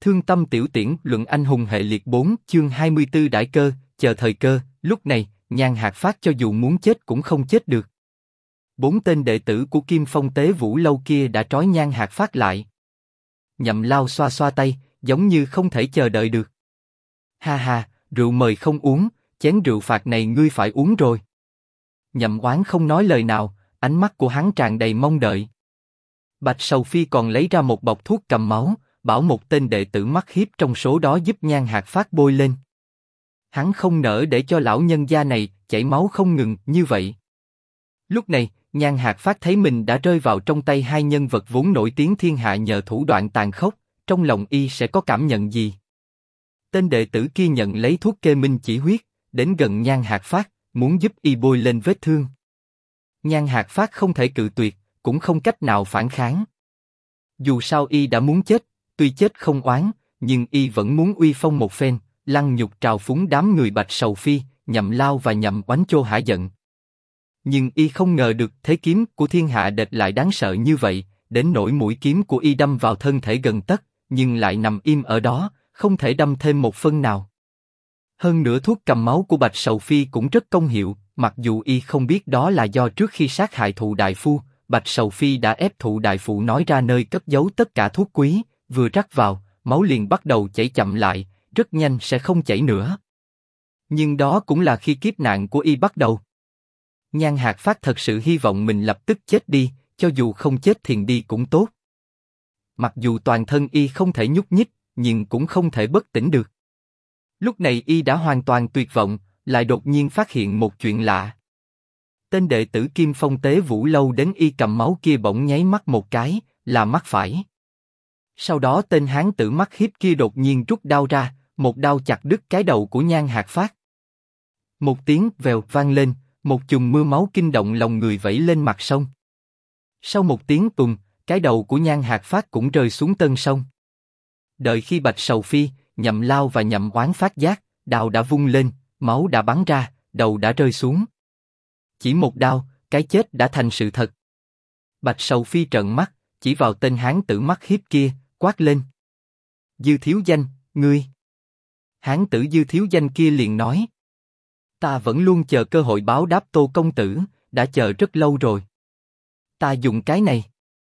Thương tâm tiểu tiễn luận anh hùng hệ liệt 4 chương 24 đại cơ, chờ thời cơ. Lúc này, Nhan Hạc Phát cho dù muốn chết cũng không chết được. 4 tên đệ tử của Kim Phong Tế Vũ Lâu kia đã trói Nhan Hạc Phát lại. Nhậm Lao xoa xoa tay, giống như không thể chờ đợi được. Ha ha, rượu mời không uống, chén rượu phạt này ngươi phải uống rồi. Nhậm Oán không nói lời nào, ánh mắt của hắn tràn đầy mong đợi. Bạch Sầu Phi còn lấy ra một bọc thuốc cầm máu, bảo một tên đệ tử mắt hiếp trong số đó giúp Nhan Hạc Phát bôi lên. Hắn không nỡ để cho lão nhân gia này chảy máu không ngừng như vậy. Lúc này, Nhan Hạc Phát thấy mình đã rơi vào trong tay hai nhân vật vốn nổi tiếng thiên hạ nhờ thủ đoạn tàn khốc, trong lòng y sẽ có cảm nhận gì? Tên đệ tử kia nhận lấy thuốc kê minh chỉ huyết, đến gần Nhan Hạc Phát, muốn giúp y bôi lên vết thương. Nhan Hạc Phát không thể cự tuyệt, cũng không cách nào phản kháng. Dù sao y đã muốn chết, tuy chết không oán, nhưng y vẫn muốn uy phong một phen, lăng nhục trào phúng đám người Bạch Sầu Phi, Nhậm Lao và Nhậm Oánh Chô hả giận. Nhưng y không ngờ được thế kiếm của thiên hạ địch lại đáng sợ như vậy, đến nỗi mũi kiếm của y đâm vào thân thể gần tấc, nhưng lại nằm im ở đó, không thể đâm thêm một phân nào. Hơn nữa thuốc cầm máu của Bạch Sầu Phi cũng rất công hiệu, mặc dù y không biết đó là do trước khi sát hại Thụ Đại Phu, Bạch Sầu Phi đã ép Thụ Đại Phụ nói ra nơi cất giấu tất cả thuốc quý, vừa rắc vào, máu liền bắt đầu chảy chậm lại, rất nhanh sẽ không chảy nữa. Nhưng đó cũng là khi kiếp nạn của y bắt đầu. Nhan Hạc Phát thật sự hy vọng mình lập tức chết đi, cho dù không chết thiền đi cũng tốt. Mặc dù toàn thân y không thể nhúc nhích, nhưng cũng không thể bất tỉnh được. Lúc này y đã hoàn toàn tuyệt vọng, lại đột nhiên phát hiện một chuyện lạ. Tên đệ tử Kim Phong Tế Vũ Lâu đến y cầm máu kia bỗng nháy mắt một cái, là mắt phải. Sau đó tên hán tử mắt hiếp kia đột nhiên rút đao ra, một đao chặt đứt cái đầu của Nhan Hạc Phát. Một tiếng vèo vang lên, một chùm mưa máu kinh động lòng người vẩy lên mặt sông. Sau một tiếng tùng, cái đầu của Nhan Hạc Phát cũng rơi xuống tân sông. Đợi khi Bạch Sầu Phi, Nhậm Lao và Nhậm Oán phát giác, đao đã vung lên, máu đã bắn ra, đầu đã rơi xuống. Chỉ một đao, cái chết đã thành sự thật. Bạch Sầu Phi trợn mắt, chỉ vào tên hán tử mắt hiếp kia, quát lên: Dư Thiếu Danh, ngươi! Hán tử Dư Thiếu Danh kia liền nói: Ta vẫn luôn chờ cơ hội báo đáp Tô công tử, đã chờ rất lâu rồi. Ta dùng cái này.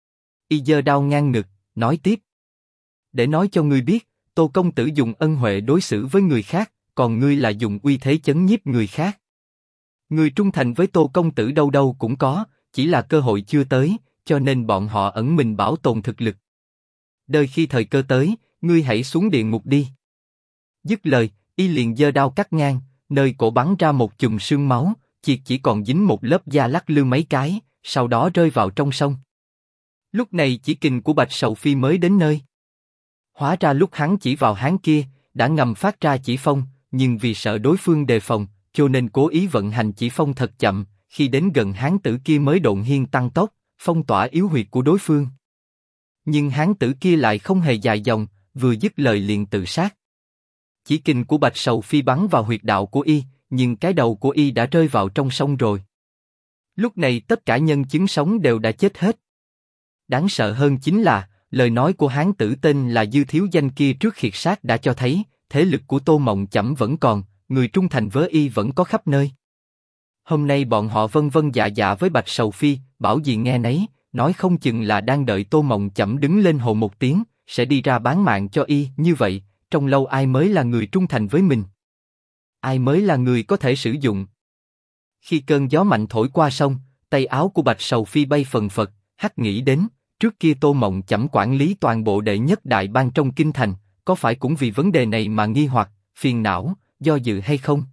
Y giơ đao ngang ngực, nói tiếp: Để nói cho ngươi biết, Tô công tử dùng ân huệ đối xử với người khác, còn ngươi là dùng uy thế chấn nhiếp người khác. Người trung thành với Tô công tử đâu đâu cũng có, chỉ là cơ hội chưa tới, cho nên bọn họ ẩn mình bảo tồn thực lực. Đợi khi thời cơ tới, ngươi hãy xuống địa ngục đi. Dứt lời, y liền giơ đao cắt ngang, nơi cổ bắn ra một chùm sương máu, chỉ còn dính một lớp da lắc lư mấy cái, sau đó rơi vào trong sông. Lúc này chỉ kình của Bạch Sầu Phi mới đến nơi. Hóa ra lúc hắn chỉ vào hán kia, đã ngầm phát ra chỉ phong, nhưng vì sợ đối phương đề phòng, cho nên cố ý vận hành chỉ phong thật chậm, khi đến gần hán tử kia mới độn hiên tăng tốc, phong tỏa yếu huyệt của đối phương. Nhưng hán tử kia lại không hề dài dòng, vừa dứt lời liền tự sát. Chỉ kình của Bạch Sầu Phi bắn vào huyệt đạo của y, nhưng cái đầu của y đã rơi vào trong sông rồi. Lúc này tất cả nhân chứng sống đều đã chết hết. Đáng sợ hơn chính là, lời nói của hán tử tên là Dư Thiếu Danh kia trước khiệt sát đã cho thấy, thế lực của Tô Mộng Chẩm vẫn còn, người trung thành với y vẫn có khắp nơi. Hôm nay bọn họ vân vân dạ dạ với Bạch Sầu Phi, bảo gì nghe nấy, nói không chừng là đang đợi Tô Mộng Chẩm đứng lên hồ một tiếng, sẽ đi ra bán mạng cho y. Như vậy, trong lâu ai mới là người trung thành với mình? Ai mới là người có thể sử dụng? Khi cơn gió mạnh thổi qua sông, tay áo của Bạch Sầu Phi bay phần phật, hắt nghĩ đến, trước kia Tô Mộng Chẩm quản lý toàn bộ đệ nhất đại bang trong kinh thành, có phải cũng vì vấn đề này mà nghi hoặc, phiền não, do dự hay không?